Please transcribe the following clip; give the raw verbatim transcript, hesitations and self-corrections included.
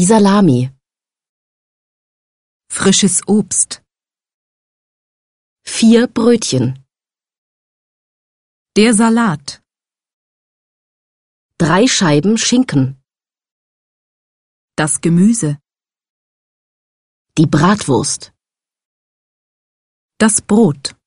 Die Salami. Frisches Obst. Vier Brötchen. Der Salat. Drei Scheiben Schinken. Das Gemüse. Die Bratwurst. Das Brot.